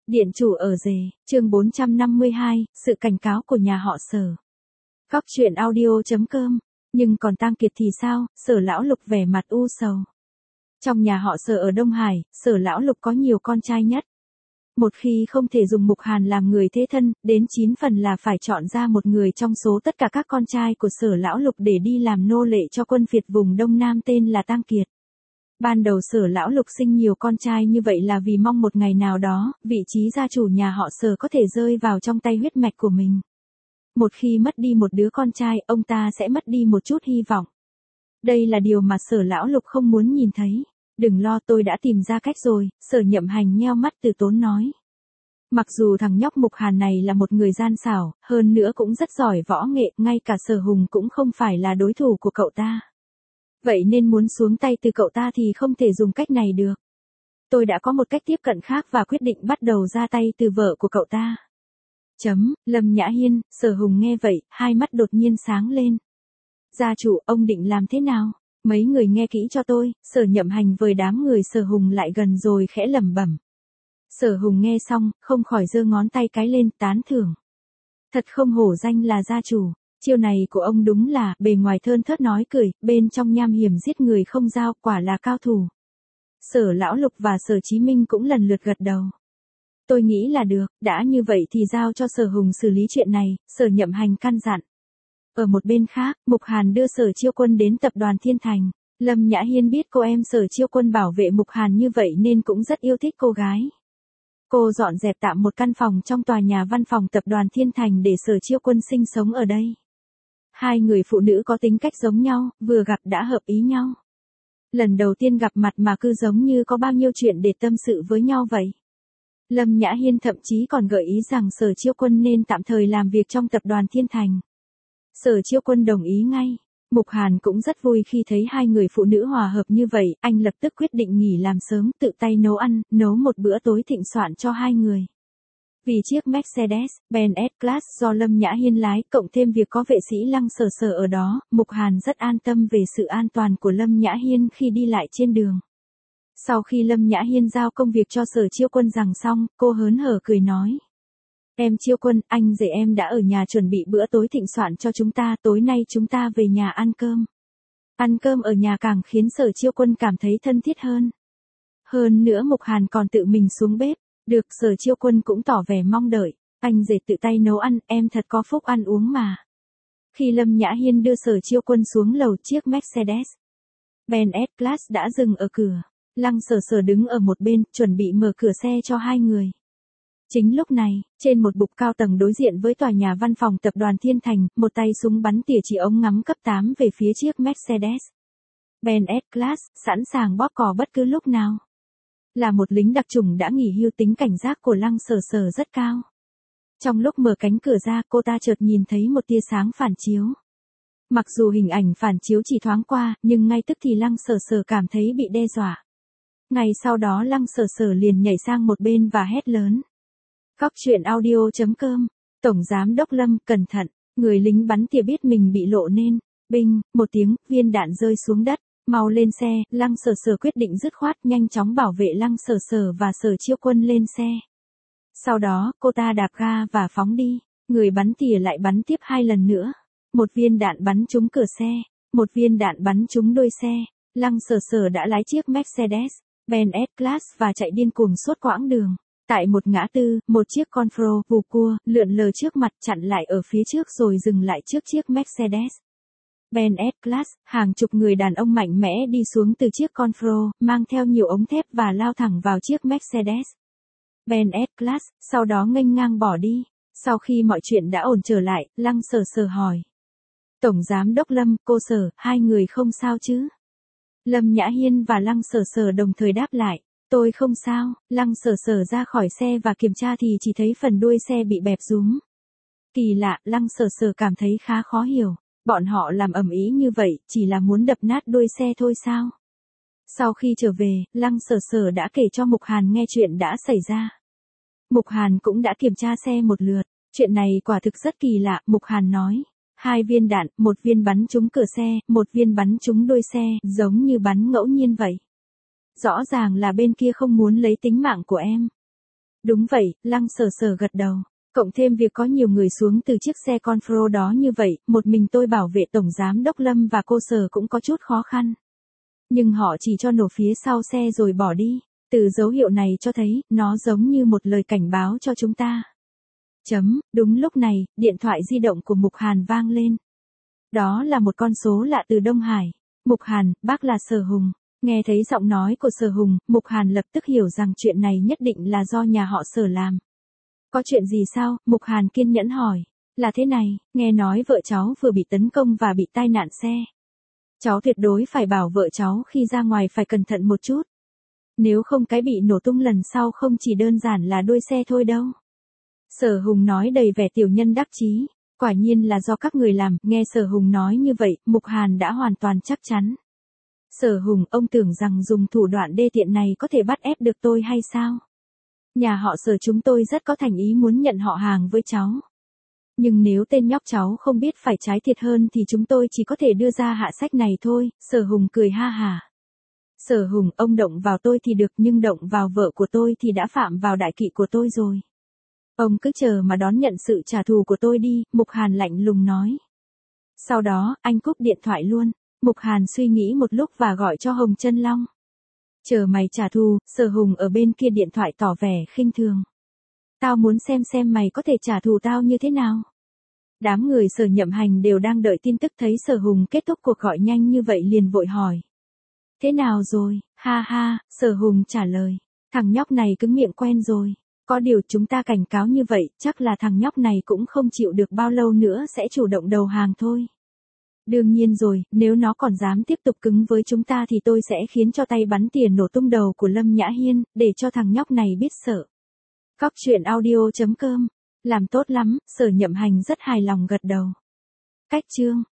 Điện chủ ở rể, chương 452, sự cảnh cáo của nhà họ Sở. Góc truyện audio.com. Nhưng còn Tang Kiệt thì sao? Sở Lão Lục vẻ mặt u sầu. Trong nhà họ Sở ở Đông Hải, Sở Lão Lục có nhiều con trai nhất. Một khi không thể dùng Mục Hàn làm người thế thân, đến 9 phần là phải chọn ra một người trong số tất cả các con trai của Sở Lão Lục để đi làm nô lệ cho quân phiệt vùng Đông Nam tên là Tang Kiệt. Ban đầu Sở Lão Lục sinh nhiều con trai như vậy là vì mong một ngày nào đó, vị trí gia chủ nhà họ Sở có thể rơi vào trong tay huyết mạch của mình. Một khi mất đi một đứa con trai, ông ta sẽ mất đi một chút hy vọng. Đây là điều mà Sở Lão Lục không muốn nhìn thấy. Đừng lo, tôi đã tìm ra cách rồi, Sở Nhậm Hành nheo mắt từ tốn nói. Mặc dù thằng nhóc Mục Hàn này là một người gian xảo, hơn nữa cũng rất giỏi võ nghệ, ngay cả Sở Hùng cũng không phải là đối thủ của cậu ta. Vậy nên muốn xuống tay từ cậu ta thì không thể dùng cách này được. Tôi đã có một cách tiếp cận khác và quyết định bắt đầu ra tay từ vợ của cậu ta. Lâm Nhã Hiên, Sở Hùng nghe vậy, hai mắt đột nhiên sáng lên. Gia chủ, ông định làm thế nào? Mấy người nghe kỹ cho tôi. Sở Nhậm Hành với đám người Sở Hùng lại gần rồi khẽ lẩm bẩm. Sở Hùng nghe xong, không khỏi giơ ngón tay cái lên, tán thưởng. Thật không hổ danh là gia chủ. Chiêu này của ông đúng là, bề ngoài thơn thớt nói cười, bên trong nham hiểm giết người không dao, quả là cao thủ. Sở Lão Lục và Sở Chí Minh cũng lần lượt gật đầu. Tôi nghĩ là được, đã như vậy thì giao cho Sở Hùng xử lý chuyện này, Sở Nhậm Hành căn dặn. Ở một bên khác, Mục Hàn đưa Sở Chiêu Quân đến tập đoàn Thiên Thành. Lâm Nhã Hiên biết cô em Sở Chiêu Quân bảo vệ Mục Hàn như vậy nên cũng rất yêu thích cô gái. Cô dọn dẹp tạm một căn phòng trong tòa nhà văn phòng tập đoàn Thiên Thành để Sở Chiêu Quân sinh sống ở đây. Hai người phụ nữ có tính cách giống nhau, vừa gặp đã hợp ý nhau. Lần đầu tiên gặp mặt mà cứ giống như có bao nhiêu chuyện để tâm sự với nhau vậy. Lâm Nhã Hiên thậm chí còn gợi ý rằng Sở Chiêu Quân nên tạm thời làm việc trong tập đoàn Thiên Thành. Sở Chiêu Quân đồng ý ngay. Mục Hàn cũng rất vui khi thấy hai người phụ nữ hòa hợp như vậy, anh lập tức quyết định nghỉ làm sớm, tự tay nấu ăn, nấu một bữa tối thịnh soạn cho hai người. Vì chiếc Mercedes-Benz S-Class do Lâm Nhã Hiên lái, cộng thêm việc có vệ sĩ Lăng Sở Sở ở đó, Mục Hàn rất an tâm về sự an toàn của Lâm Nhã Hiên khi đi lại trên đường. Sau khi Lâm Nhã Hiên giao công việc cho Sở Chiêu Quân rằng xong, cô hớn hở cười nói. Em Chiêu Quân, anh rể em đã ở nhà chuẩn bị bữa tối thịnh soạn cho chúng ta, tối nay chúng ta về nhà ăn cơm. Ăn cơm ở nhà càng khiến Sở Chiêu Quân cảm thấy thân thiết hơn. Hơn nữa Mục Hàn còn tự mình xuống bếp. Được, Sở Chiêu Quân cũng tỏ vẻ mong đợi. Anh rể tự tay nấu ăn, em thật có phúc ăn uống mà. Khi Lâm Nhã Hiên đưa Sở Chiêu Quân xuống lầu, chiếc Mercedes-Benz S-Class đã dừng ở cửa. Lăng Sở Sở đứng ở một bên, chuẩn bị mở cửa xe cho hai người. Chính lúc này, trên một bục cao tầng đối diện với tòa nhà văn phòng tập đoàn Thiên Thành, một tay súng bắn tỉa chỉ ống ngắm cấp 8 về phía chiếc Mercedes-Benz S-Class, sẵn sàng bóp cò bất cứ lúc nào. Là một lính đặc chủng đã nghỉ hưu, tính cảnh giác của Lăng Sở Sở rất cao. Trong lúc mở cánh cửa ra, cô ta chợt nhìn thấy một tia sáng phản chiếu. Mặc dù hình ảnh phản chiếu chỉ thoáng qua, nhưng ngay tức thì Lăng Sở Sở cảm thấy bị đe dọa. Ngay sau đó Lăng Sở Sở liền nhảy sang một bên và hét lớn. Góc truyện audio.com. Tổng giám đốc Lâm, cẩn thận. Người lính bắn tỉa biết mình bị lộ nên. Binh, một tiếng, viên đạn rơi xuống đất. Mau lên xe, Lăng Sở Sở quyết định dứt khoát nhanh chóng bảo vệ Lăng Sở Sở và Sở Chiêu Quân lên xe. Sau đó, cô ta đạp ga và phóng đi. Người bắn tỉa lại bắn tiếp 2 lần nữa. Một viên đạn bắn trúng cửa xe, một viên đạn bắn trúng đuôi xe. Lăng Sở Sở đã lái chiếc Mercedes-Benz S-Class và chạy điên cuồng suốt quãng đường. Tại một ngã tư, một chiếc Conforto vù cua lượn lờ trước mặt, chặn lại ở phía trước rồi dừng lại trước chiếc Mercedes-Benz S-Class. Hàng chục người đàn ông mạnh mẽ đi xuống từ chiếc Conforto, mang theo nhiều ống thép và lao thẳng vào chiếc Mercedes-Benz S-Class, sau đó nghênh ngang bỏ đi. Sau khi mọi chuyện đã ổn trở lại, Lăng Sở Sở hỏi. Tổng giám đốc Lâm, cô Sở, hai người không sao chứ? Lâm Nhã Hiên và Lăng Sở Sở đồng thời đáp lại. Tôi không sao. Lăng Sở Sở ra khỏi xe và kiểm tra thì chỉ thấy phần đuôi xe bị bẹp rúm. Kỳ lạ, Lăng Sở Sở cảm thấy khá khó hiểu. Bọn họ làm ầm ĩ như vậy, chỉ là muốn đập nát đuôi xe thôi sao? Sau khi trở về, Lăng Sở Sở đã kể cho Mục Hàn nghe chuyện đã xảy ra. Mục Hàn cũng đã kiểm tra xe một lượt. Chuyện này quả thực rất kỳ lạ, Mục Hàn nói. 2 viên đạn, một viên bắn trúng cửa xe, một viên bắn trúng đuôi xe, giống như bắn ngẫu nhiên vậy. Rõ ràng là bên kia không muốn lấy tính mạng của em. Đúng vậy, Lăng Sở Sở gật đầu. Cộng thêm việc có nhiều người xuống từ chiếc xe Confro đó như vậy, một mình tôi bảo vệ Tổng Giám Đốc Lâm và cô Sở cũng có chút khó khăn. Nhưng họ chỉ cho nổ phía sau xe rồi bỏ đi. Từ dấu hiệu này cho thấy, nó giống như một lời cảnh báo cho chúng ta. Đúng lúc này, điện thoại di động của Mục Hàn vang lên. Đó là một con số lạ từ Đông Hải. Mục Hàn, bác là Sở Hùng. Nghe thấy giọng nói của Sở Hùng, Mục Hàn lập tức hiểu rằng chuyện này nhất định là do nhà họ Sở làm. Có chuyện gì sao? Mục Hàn kiên nhẫn hỏi. Là thế này, nghe nói vợ cháu vừa bị tấn công và bị tai nạn xe. Cháu tuyệt đối phải bảo vợ cháu khi ra ngoài phải cẩn thận một chút. Nếu không cái bị nổ tung lần sau không chỉ đơn giản là đuôi xe thôi đâu. Sở Hùng nói đầy vẻ tiểu nhân đắc chí. Quả nhiên là do các người làm, nghe Sở Hùng nói như vậy, Mục Hàn đã hoàn toàn chắc chắn. Sở Hùng, ông tưởng rằng dùng thủ đoạn đê tiện này có thể bắt ép được tôi hay sao? Nhà họ Sở chúng tôi rất có thành ý muốn nhận họ hàng với cháu. Nhưng nếu tên nhóc cháu không biết phải trái thiệt hơn thì chúng tôi chỉ có thể đưa ra hạ sách này thôi, Sở Hùng cười ha hả. Sở Hùng, ông động vào tôi thì được nhưng động vào vợ của tôi thì đã phạm vào đại kỵ của tôi rồi. Ông cứ chờ mà đón nhận sự trả thù của tôi đi, Mục Hàn lạnh lùng nói. Sau đó, anh cúp điện thoại luôn. Mục Hàn suy nghĩ một lúc và gọi cho Hồng Chân Long. Chờ mày trả thù, Sở Hùng ở bên kia điện thoại tỏ vẻ khinh thường. Tao muốn xem mày có thể trả thù tao như thế nào. Đám người Sở Nhậm Hành đều đang đợi tin tức thấy Sở Hùng kết thúc cuộc gọi nhanh như vậy liền vội hỏi. Thế nào rồi, ha ha, Sở Hùng trả lời. Thằng nhóc này cứng miệng quen rồi. Có điều chúng ta cảnh cáo như vậy, chắc là thằng nhóc này cũng không chịu được bao lâu nữa sẽ chủ động đầu hàng thôi. Đương nhiên rồi, nếu nó còn dám tiếp tục cứng với chúng ta thì tôi sẽ khiến cho tay bắn tỉa nổ tung đầu của Lâm Nhã Hiên, để cho thằng nhóc này biết sợ. Cóc truyện audio.com. Làm tốt lắm, Sở Nhậm Hành rất hài lòng gật đầu. Cách chương.